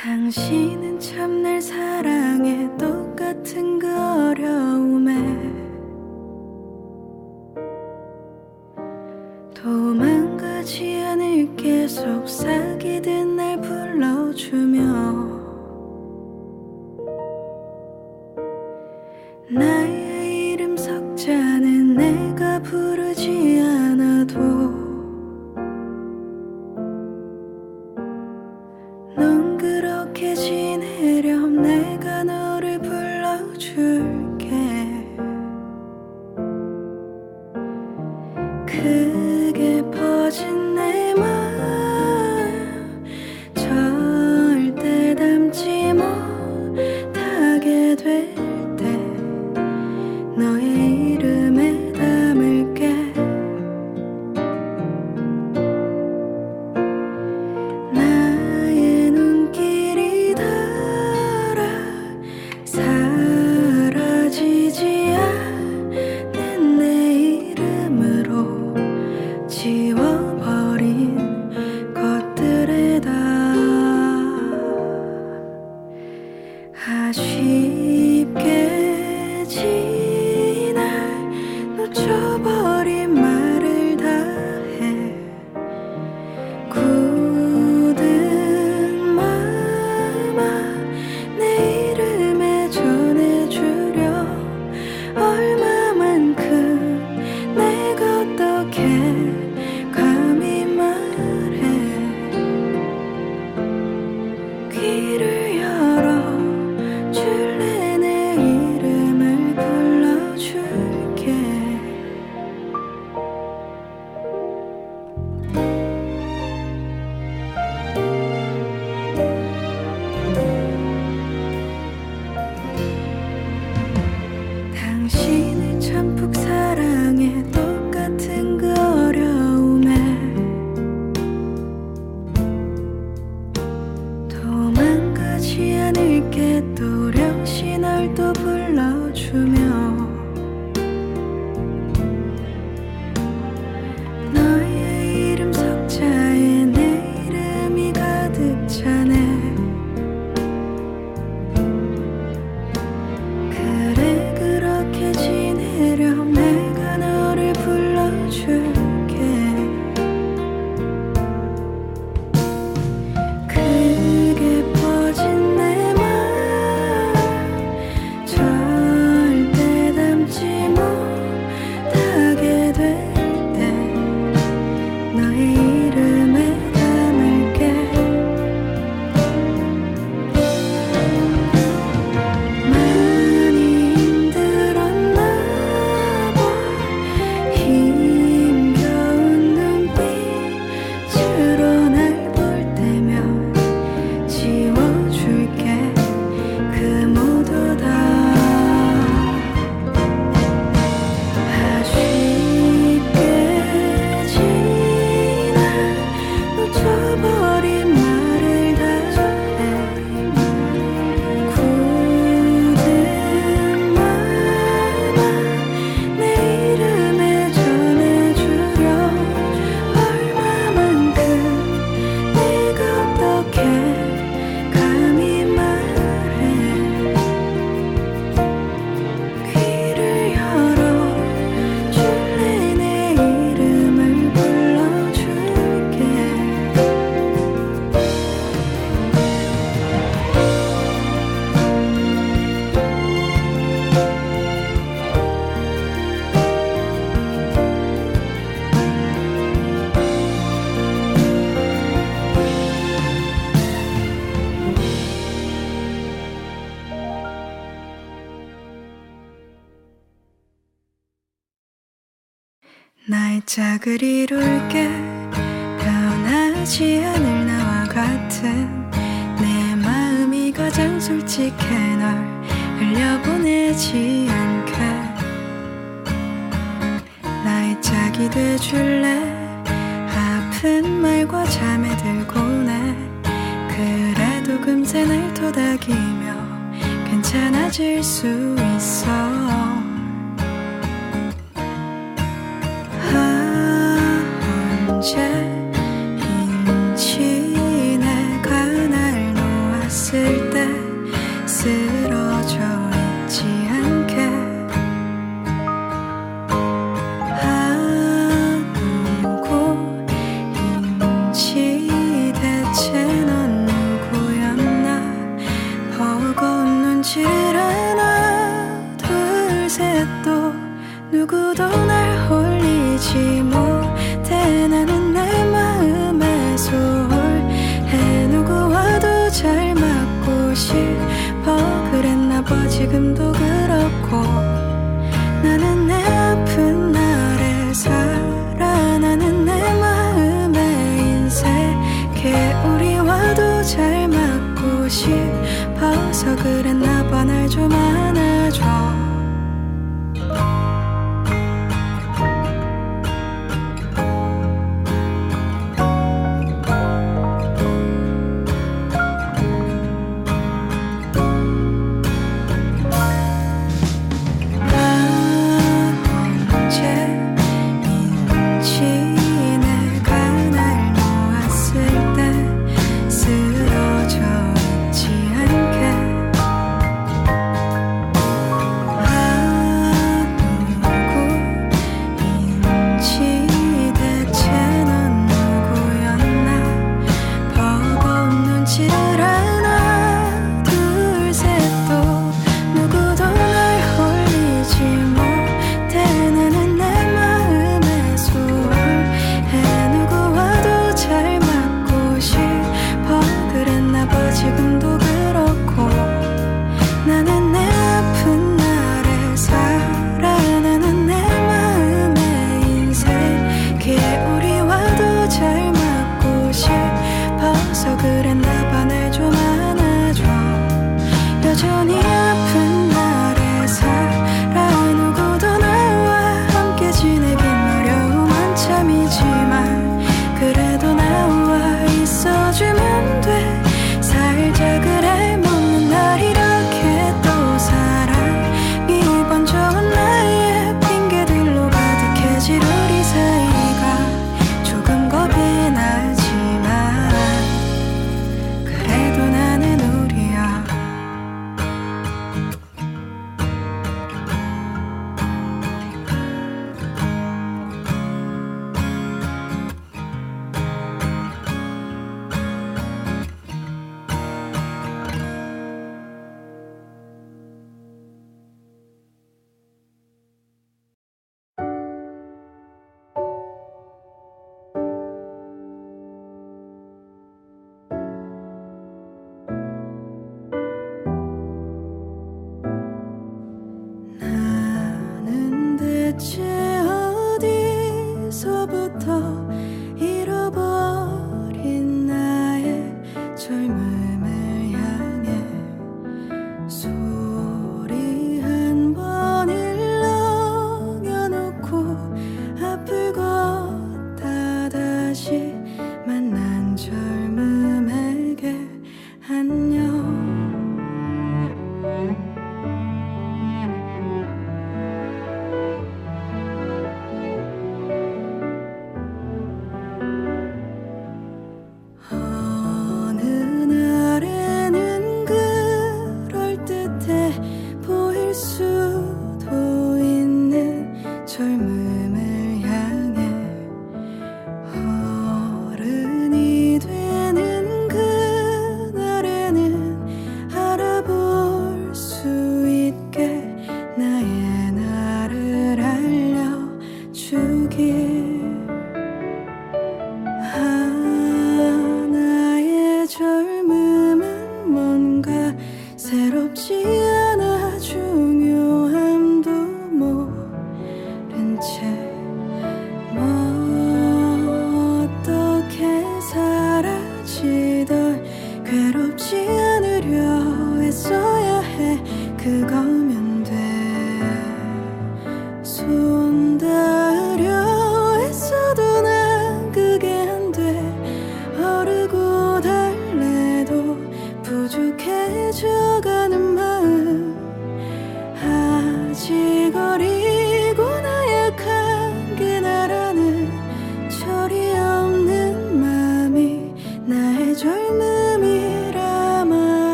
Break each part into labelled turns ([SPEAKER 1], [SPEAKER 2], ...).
[SPEAKER 1] 당신은 참 날 사랑해 똑같은 그 어려움에 도망가지 않을게 속삭이듯 날 불러주며 나의 이름 석자는 내가 부르지 않아도 넌 그렇게 지내렴 내가 너를 불러줄게 크게 퍼진 내 마음 절대 담지 못하게 될 때 너의 이름에 담을게 나의 눈길이 닿아 사라지지 않는 내 이름으로 지워버린 것들에다 아쉽게 지날 놓쳐버린 말을 다해 굳은 마음아 내 이름에 전해주려 얼마만큼 내가 어떻게 감히 말해 귀를 열어줄래 내 이름을 불러줄게 당신을 참푹 사랑해 똑같은 그 어려움에 도망가지 않을게 또렷이 널 또 불러주며 너의 이름 석자에 내 이름이 가득 차네 그래 그렇게 지내렴 내가 너를 불러줄게 크게 퍼진 내 마음 절대 담지 못하게 될 때 너의 이름에 담을게 많이 힘들었나 봐 힘겨운 눈빛으로 날 볼 때면 지워줄게 그 모두 다 아쉽게 지날 놓쳐버린 말을 다해 굳은 마음아 내 이름에 전해주려 얼마만큼 내가 어떻게 감히 말해 귀를 열어줄래 내 이름을 불러줄게 나의 짝을 이룰게 변하지 않을 나와 같은 내 마음이 가장 솔직해 널 흘려보내지 않게 나의 짝이 돼줄래 아픈 말과 잠에 들고네 그래도 금세 날 토닥이며 괜찮아질 수 있어 언제인지 내가 날 놓았어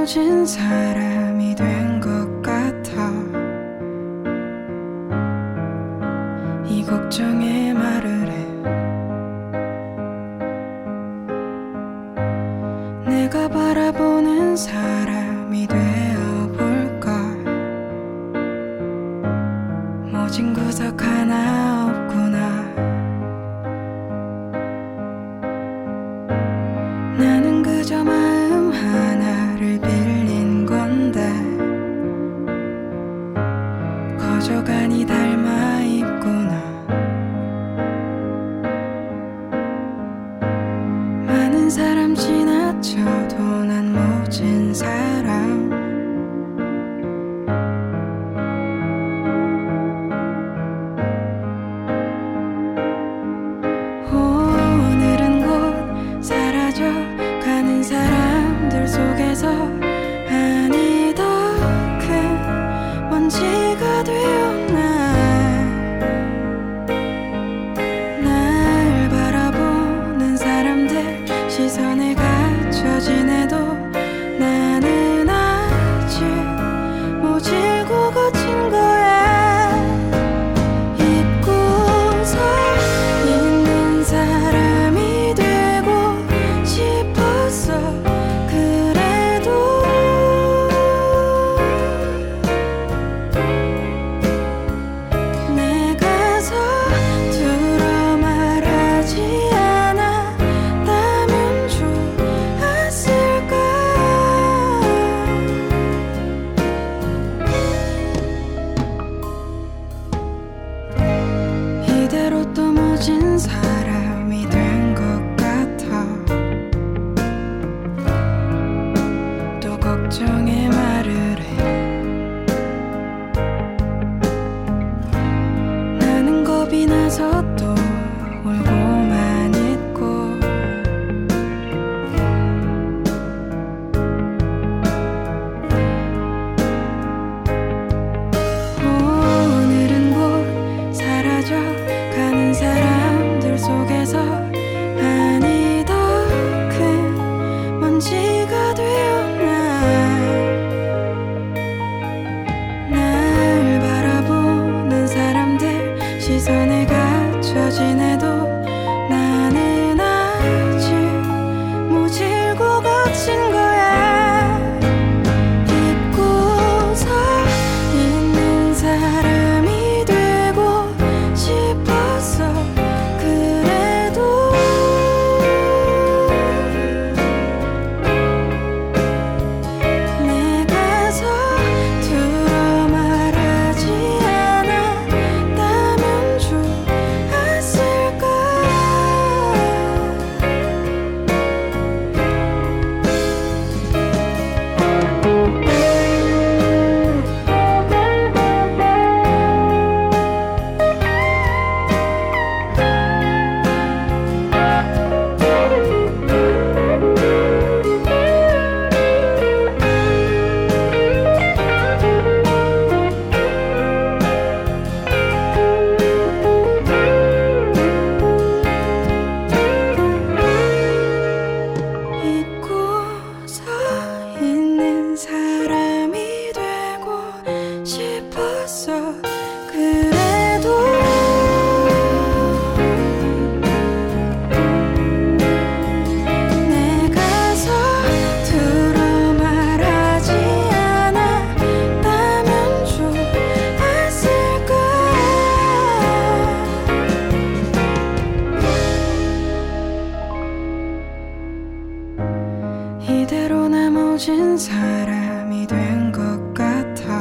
[SPEAKER 1] 모진 사람이 된 것 같아. 이 걱정에 말을 해. 내가 바라보는 사람이 되어볼까. 모진 구석 하나 없구나. 나는 그저 마음 하나를 빌린 건데 거저간이 닮아 있구나. 많은 사람 지나쳐도 난 모진 사람. 오늘은 곧 사라져 가는 사람들 속에서 아니 더 큰 먼지가 되었나. 날 바라보는 사람들 시선에 갇혀 지내도 나는 아직 모질고 거친 거야. 잊고서 있는 사람이 되고 싶었어. 그래도 내가 서툴어 말하지 않았다면 좋았을까. 이대로 또 모진 사람이 된 것 같아. 또 걱정에 말을 해. 나는 겁이 나서 또 울고만 있고. 오늘은 곧 사라져 가는 사람들 속에서 아니 더 큰 먼지가 되었나. 날 바라보는 사람들 시선에 갇혀 지내도 나는 아직 모질고 거친 거야. 잊고서 있는 사람이 되고 싶었어. 그래도 내가 서툴어 말하지 않았다면 좋았을까. 잊고서 있는 사람이 되고 싶었어. 그래도 내가 서툴어 말하지 않았다면 좋았을까. 이대로 나 모진 사람이 된 것 같아.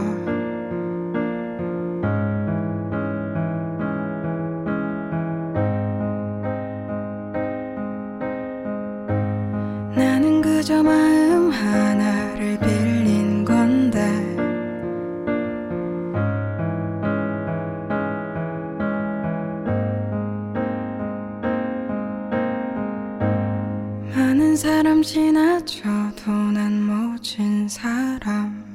[SPEAKER 1] 나는 그저 마음 하나를 빌린 건데 많은 사람 지나쳐도 난 모진 사람.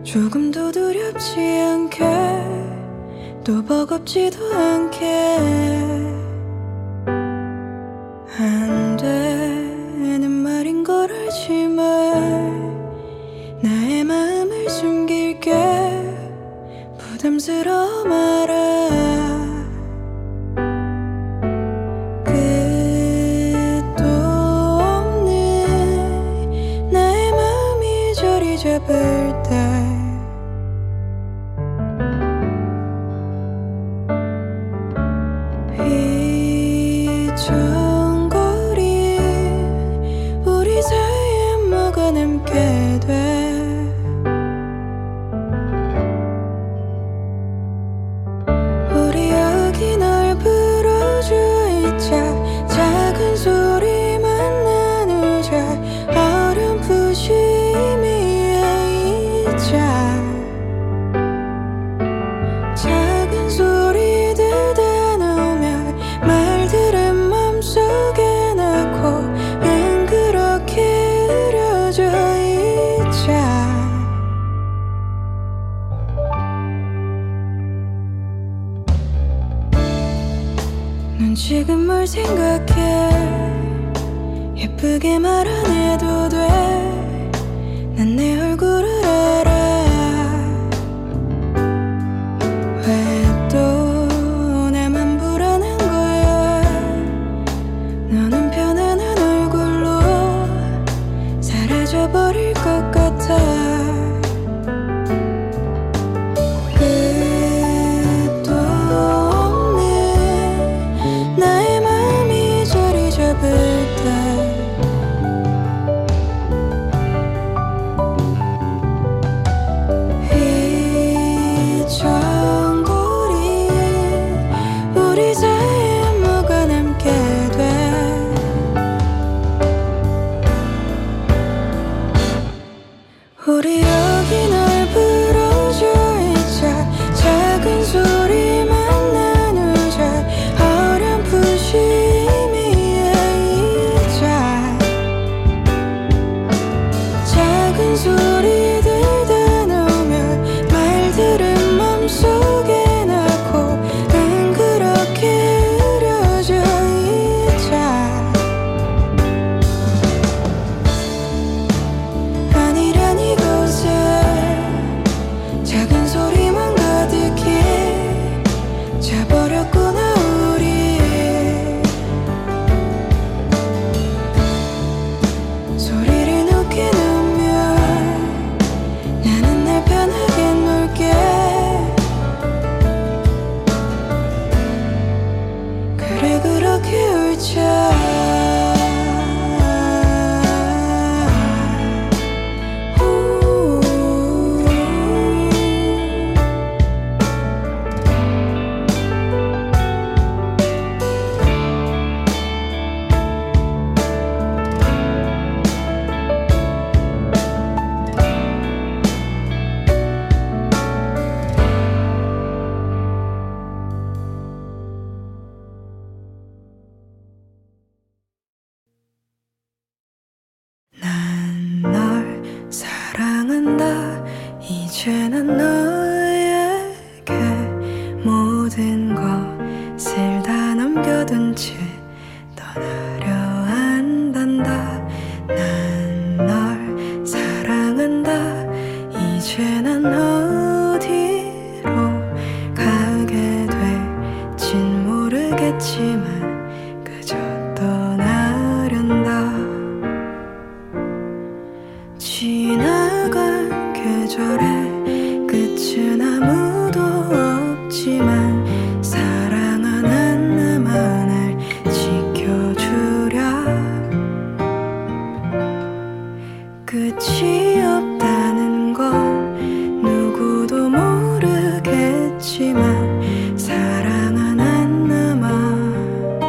[SPEAKER 1] 조금도 두렵지 않게 또 버겁지도 않게 안 되는 말인 걸 알지만 나의 마음을 숨길게 부담스러워 말아 끝도 없는 나의 마음이 자리 잡을 때 우리 사이에 뭐가 남게 돼 우리 여기 널 불러줘 있자 작은 소리만 나누자 어렴풋이 의미해 있자 작은 소리들 다 넣으면 말들은 맘속에 낳고 그렇게 흐려져 있자 넌 지금 뭘 생각해 예쁘게 말 안 해도 돼 난 내 얼굴을 알아 왜 또 나만 불안한 거야 너는 편안한 얼굴로 사라져버릴 것 같아 끝도 없는 나의 마음이 자리 잡을 때 우리 사이에 뭐가 남게 돼 우리 여기 널 불러줘 있자 작은 소리만 나누자 어렴풋이 의미해 있자 작은 소리들 다 넣으면 말들은 맘속에 낳고 그렇게 흐려져 있자 아니란 이곳에 작은 소리만 가득히 차버렸구나 우리 소리를 높게 넣으면 나는 날 편하게 놀게 그래 그렇게 울자 난 널 사랑한다 이제 난 너에게 모든 것을 다 넘겨둔 채 떠나려 한단다 난 널 사랑한다 이제 난 어디로 가게 될진 모르겠지만 그저 떠나련다 지나간 계절의 끝은 아무도 없지만 사랑하는 나만을 지켜주랴 끝이 없다는 건 누구도 모르겠지만 사랑하는 나만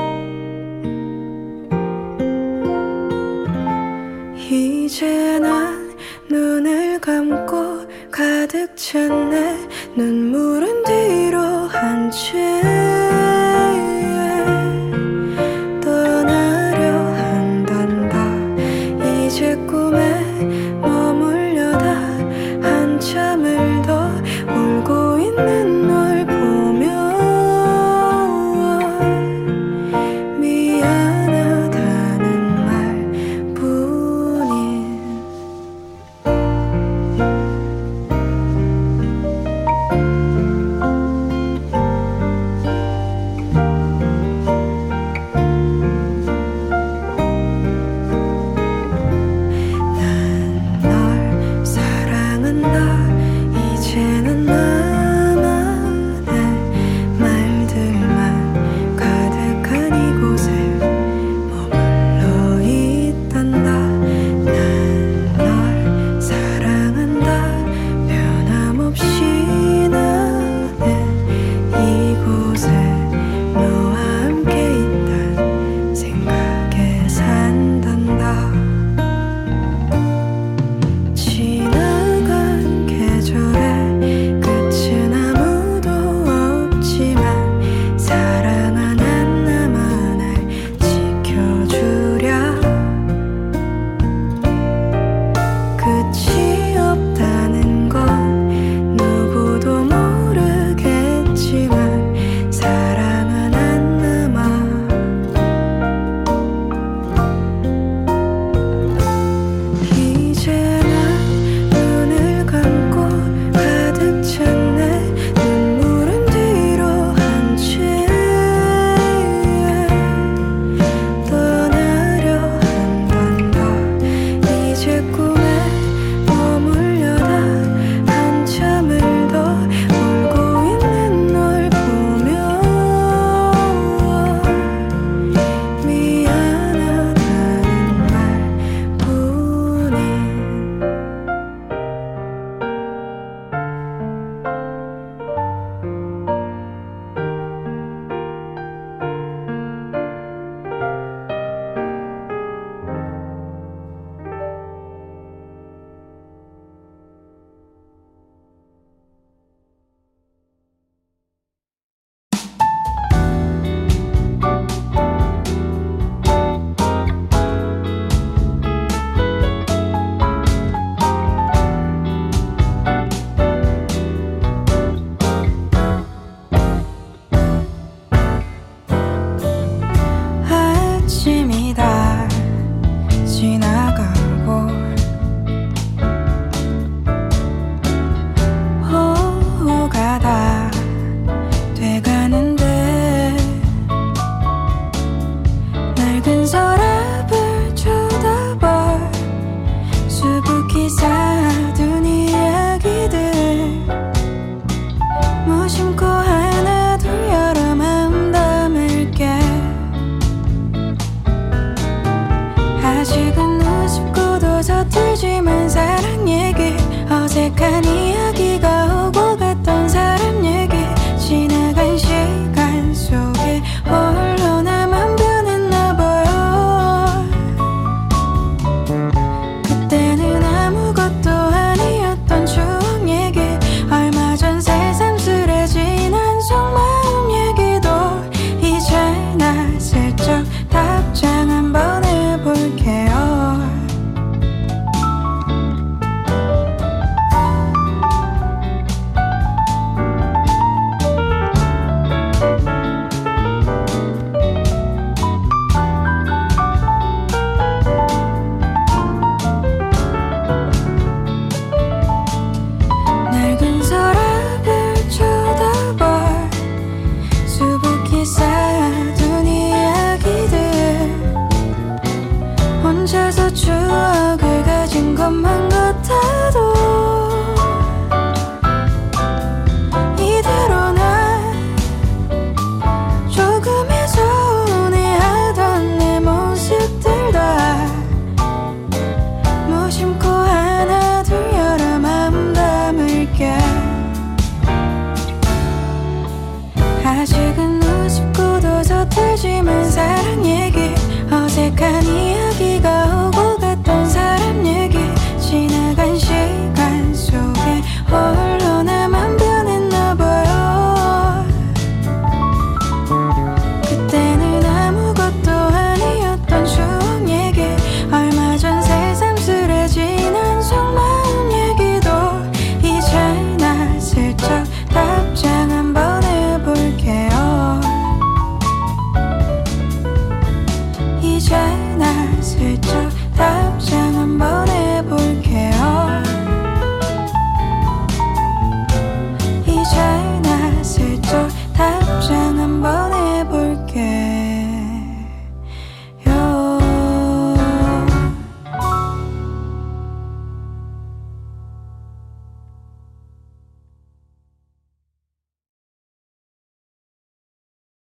[SPEAKER 1] 아직은 우습고도 서툴지만 사랑 얘기 어색한 이야기가 오고